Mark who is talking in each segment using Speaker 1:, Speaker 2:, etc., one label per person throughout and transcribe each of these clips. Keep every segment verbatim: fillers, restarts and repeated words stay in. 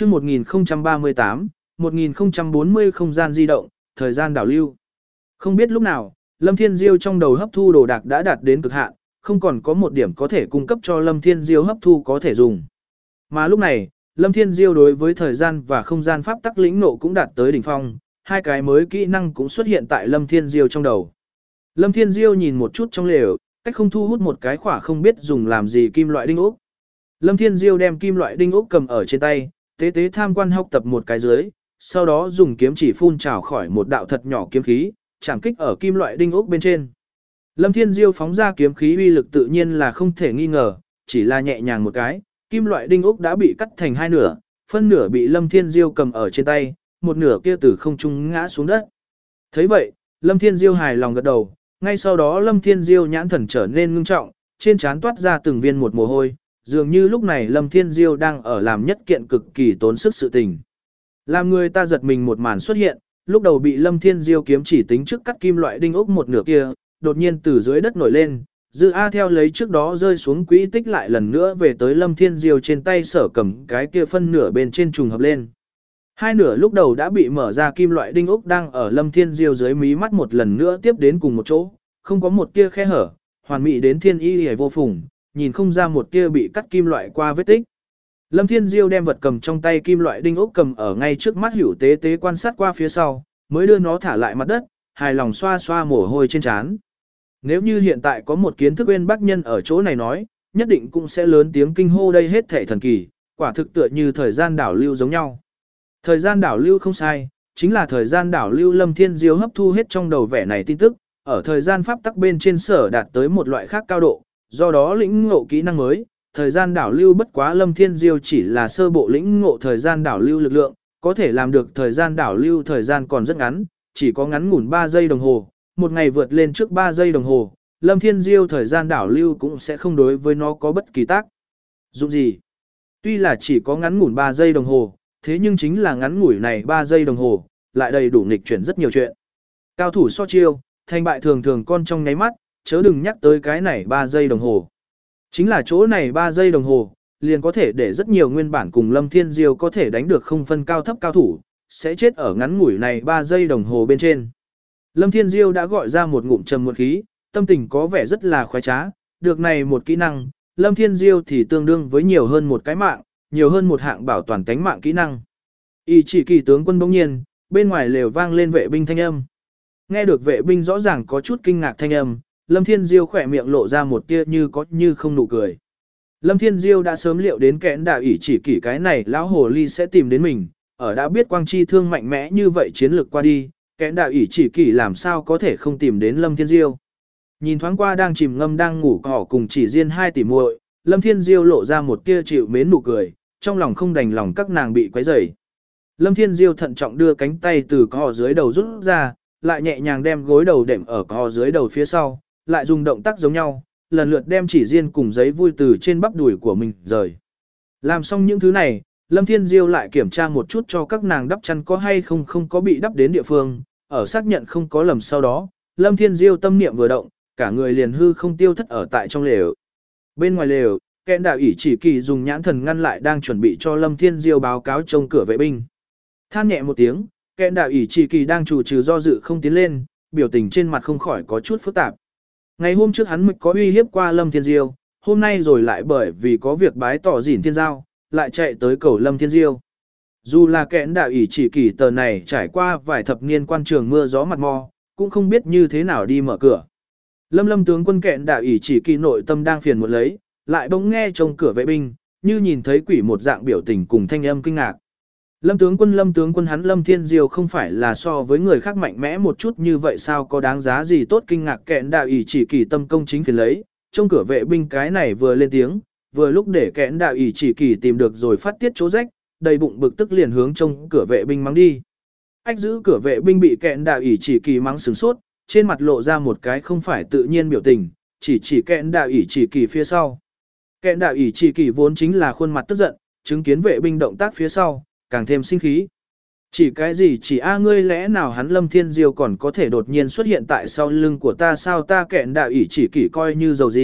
Speaker 1: chương một nghìn không trăm ba mươi tám, một nghìn không trăm bốn mươi không gian di động, thời gian đảo lưu. Không biết lúc nào, Lâm Thiên Diêu trong đầu hấp thu đồ đạc đã đạt đến cực hạn, không còn có một điểm có thể cung cấp cho Lâm Thiên Diêu hấp thu có thể dùng. Mà lúc này, Lâm Thiên Diêu đối với thời gian và không gian pháp tắc lĩnh nộ cũng đạt tới đỉnh phong, hai cái mới kỹ năng cũng xuất hiện tại Lâm Thiên Diêu trong đầu. Lâm Thiên Diêu nhìn một chút trong lều, cách không thu hút một cái khỏa không biết dùng làm gì kim loại đinh ốc. Lâm Thiên Diêu đem kim loại đinh ốc cầm ở trên tay, tế tế tham quan học tập một cái dưới, sau đó dùng kiếm chỉ phun trào khỏi một đạo thật nhỏ kiếm khí, chạm kích ở kim loại đinh ốc bên trên. Lâm Thiên Diêu phóng ra kiếm khí uy lực tự nhiên là không thể nghi ngờ, chỉ là nhẹ nhàng một cái, kim loại đinh ốc đã bị cắt thành hai nửa, phân nửa bị Lâm Thiên Diêu cầm ở trên tay, một nửa kia từ không trung ngã xuống đất. Thấy vậy, Lâm Thiên Diêu hài lòng gật đầu, ngay sau đó Lâm Thiên Diêu nhãn thần trở nên ngưng trọng, trên trán toát ra từng viên một mồ hôi, dường như lúc này Lâm Thiên Diêu đang ở làm nhất kiện cực kỳ tốn sức sự tình. Làm người ta giật mình một màn xuất hiện, lúc đầu bị Lâm Thiên Diêu kiếm chỉ tính trước cắt kim loại đinh ốc một nửa kia, đột nhiên từ dưới đất nổi lên, Dư A theo lấy trước đó rơi xuống quỹ tích lại lần nữa về tới Lâm Thiên Diêu trên tay sở cầm cái kia phân nửa bên trên trùng hợp lên. Hai nửa lúc đầu đã bị mở ra kim loại đinh ốc đang ở Lâm Thiên Diêu dưới mí mắt một lần nữa tiếp đến cùng một chỗ, không có một tia khe hở, hoàn mỹ đến thiên y hề vô phùng, nhìn không ra một tia bị cắt kim loại qua vết tích. Lâm Thiên Diêu đem vật cầm trong tay kim loại đinh ốc cầm ở ngay trước mắt hữu tế tế quan sát qua phía sau, mới đưa nó thả lại mặt đất, hài lòng xoa xoa mồ hôi trên trán. Nếu như hiện tại có một kiến thức bên bác nhân ở chỗ này nói, nhất định cũng sẽ lớn tiếng kinh hô đây hết thể thần kỳ, quả thực tựa như thời gian đảo lưu giống nhau. Thời gian đảo lưu không sai, chính là thời gian đảo lưu Lâm Thiên Diêu hấp thu hết trong đầu vẻ này tin tức, ở thời gian pháp tắc bên trên sở đạt tới một loại khác cao độ, do đó lĩnh ngộ kỹ năng mới, thời gian đảo lưu bất quá Lâm Thiên Diêu chỉ là sơ bộ lĩnh ngộ thời gian đảo lưu lực lượng, có thể làm được thời gian đảo lưu thời gian còn rất ngắn, chỉ có ngắn ngủn ba giây đồng hồ, một ngày vượt lên trước ba giây đồng hồ, Lâm Thiên Diêu thời gian đảo lưu cũng sẽ không đối với nó có bất kỳ tác dụng gì. Tuy là chỉ có ngắn ngủn ba giây đồng hồ, thế nhưng chính là ngắn ngủi này ba giây đồng hồ, lại đầy đủ nghịch chuyển rất nhiều chuyện. Cao thủ so chiêu, thành bại thường thường con trong nháy mắt, chớ đừng nhắc tới cái này ba giây đồng hồ. Chính là chỗ này ba giây đồng hồ, liền có thể để rất nhiều nguyên bản cùng Lâm Thiên Diêu có thể đánh được không phân cao thấp cao thủ, sẽ chết ở ngắn ngủi này ba giây đồng hồ bên trên. Lâm Thiên Diêu đã gọi ra một ngụm trầm một khí, tâm tình có vẻ rất là khoái trá, được này một kỹ năng, Lâm Thiên Diêu thì tương đương với nhiều hơn một cái mạng, nhiều hơn một hạng bảo toàn tánh mạng kỹ năng. Y chỉ kỳ tướng quân bỗng nhiên, bên ngoài lều vang lên vệ binh thanh âm. Nghe được vệ binh rõ ràng có chút kinh ngạc thanh âm, Lâm Thiên Diêu khỏe miệng lộ ra một tia như có như không nụ cười. Lâm Thiên Diêu đã sớm liệu đến kẽn đạo ỷ chỉ kỷ cái này lão hồ ly sẽ tìm đến mình, ở đã biết quang chi thương mạnh mẽ như vậy chiến lược qua đi, kẽn đạo ỷ chỉ kỷ làm sao có thể không tìm đến Lâm Thiên Diêu. Nhìn thoáng qua đang chìm ngâm đang ngủ cỏ cùng chỉ riêng hai tỷ muội, Lâm Thiên Diêu lộ ra một tia chịu mến nụ cười, trong lòng không đành lòng các nàng bị quấy rầy. Lâm Thiên Diêu thận trọng đưa cánh tay từ cỏ dưới đầu rút ra, lại nhẹ nhàng đem gối đầu đệm ở cỏ dưới đầu phía sau, lại dùng động tác giống nhau, lần lượt đem chỉ riêng cùng giấy vui từ trên bắp đùi của mình rời. Làm xong những thứ này, Lâm Thiên Diêu lại kiểm tra một chút cho các nàng đắp chăn có hay không không có bị đắp đến địa phương, ở xác nhận không có lầm sau đó, Lâm Thiên Diêu tâm niệm vừa động, cả người liền hư không tiêu thất ở tại trong lều. Bên ngoài lều, kẽn đạo ỷ chỉ kỳ dùng nhãn thần ngăn lại đang chuẩn bị cho Lâm Thiên Diêu báo cáo trông cửa vệ binh. Than nhẹ một tiếng, kẽn đạo ỷ chỉ kỳ đang chủ trừ do dự không tiến lên, biểu tình trên mặt không khỏi có chút phức tạp. Ngày hôm trước hắn mực có uy hiếp qua Lâm Thiên Diêu, hôm nay rồi lại bởi vì có việc bái tỏ dỉn thiên giao, lại chạy tới cầu Lâm Thiên Diêu. Dù là kẽn đạo ỷ chỉ kỳ tờ này trải qua vài thập niên quan trường mưa gió mặt mò, cũng không biết như thế nào đi mở cửa. Lâm Lâm tướng quân kẽn đạo ỷ chỉ kỳ nội tâm đang phiền một lấy, lại bỗng nghe trông cửa vệ binh, như nhìn thấy quỷ một dạng biểu tình cùng thanh âm kinh ngạc. Lâm tướng quân Lâm tướng quân hắn Lâm Thiên Diêu không phải là so với người khác mạnh mẽ một chút như vậy sao có đáng giá gì tốt kinh ngạc kẽn đạo ỷ chỉ kỳ tâm công chính phiền lấy, trông cửa vệ binh cái này vừa lên tiếng, vừa lúc để kẽn đạo ỷ chỉ kỳ tìm được rồi phát tiết chỗ rách, đầy bụng bực tức liền hướng trông cửa vệ binh mắng đi. Ách giữ cửa vệ binh bị kẽn đạo ỷ chỉ kỳ mắng sửng sốt, trên mặt lộ ra một cái không phải tự nhiên biểu tình, chỉ chỉ kẽn đạo ỷ chỉ kỳ phía sau. Kẽn đạo ỷ chỉ kỳ vốn chính là khuôn mặt tức giận, chứng kiến vệ binh động tác phía sau, càng thêm sinh khí. Chỉ cái gì chỉ a ngươi lẽ nào hắn Lâm Thiên Diêu còn có thể đột nhiên xuất hiện tại sau lưng của ta sao ta kẽn đạo ỷ chỉ kỳ coi như dầu gì,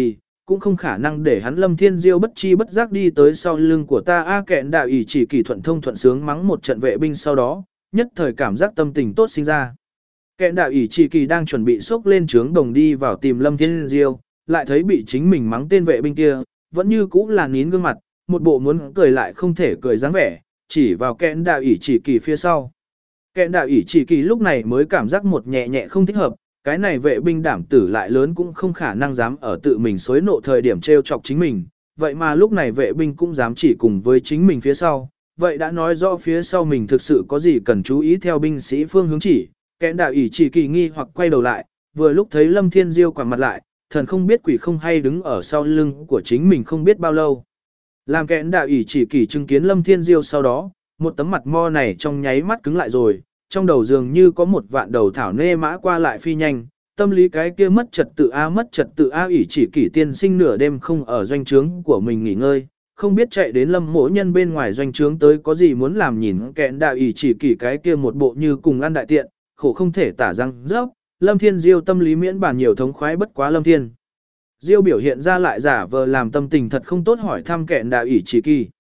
Speaker 1: cũng không khả năng để hắn Lâm Thiên Diêu bất chi bất giác đi tới sau lưng của ta a kẹn đạo ỷ chỉ kỳ thuận thông thuận sướng mắng một trận vệ binh sau đó, nhất thời cảm giác tâm tình tốt sinh ra. Kẹn đạo ỷ chỉ kỳ đang chuẩn bị xốc lên trướng đồng đi vào tìm Lâm Thiên Diêu, lại thấy bị chính mình mắng tên vệ binh kia, vẫn như cũ là nín gương mặt, một bộ muốn cười lại không thể cười dáng vẻ, chỉ vào kẹn đạo ỷ chỉ kỳ phía sau. Kẹn đạo ỷ chỉ kỳ lúc này mới cảm giác một nhẹ nhẹ không thích hợp, cái này vệ binh đảm tử lại lớn cũng không khả năng dám ở tự mình xối nộ thời điểm trêu chọc chính mình, vậy mà lúc này vệ binh cũng dám chỉ cùng với chính mình phía sau, vậy đã nói rõ phía sau mình thực sự có gì cần chú ý theo binh sĩ phương hướng chỉ. Kẹn đạo ỷ chỉ kỳ nghi hoặc quay đầu lại, vừa lúc thấy Lâm Thiên Diêu quẳng mặt lại, thần không biết quỷ không hay đứng ở sau lưng của chính mình không biết bao lâu. Làm kẹn đạo ỷ chỉ kỳ chứng kiến Lâm Thiên Diêu sau đó, một tấm mặt mo này trong nháy mắt cứng lại rồi, trong đầu dường như có một vạn đầu thảo nê mã qua lại phi nhanh, tâm lý cái kia mất trật tự a mất trật tự a ỷ chỉ kỳ tiên sinh nửa đêm không ở doanh trướng của mình nghỉ ngơi, không biết chạy đến Lâm Mỗ Nhân bên ngoài doanh trướng tới có gì muốn làm, nhìn kẹn đạo ỷ chỉ kỳ cái kia một bộ như cùng ăn đại tiện, khổ không thể tả răng rớp. Lâm Thiên Diêu tâm lý miễn bản nhiều thống khoái bất quá Lâm Thiên Diêu biểu hiện ra lại giả vờ làm tâm tình thật không tốt hỏi thăm kẹn đạo ỷ chỉ kỳ.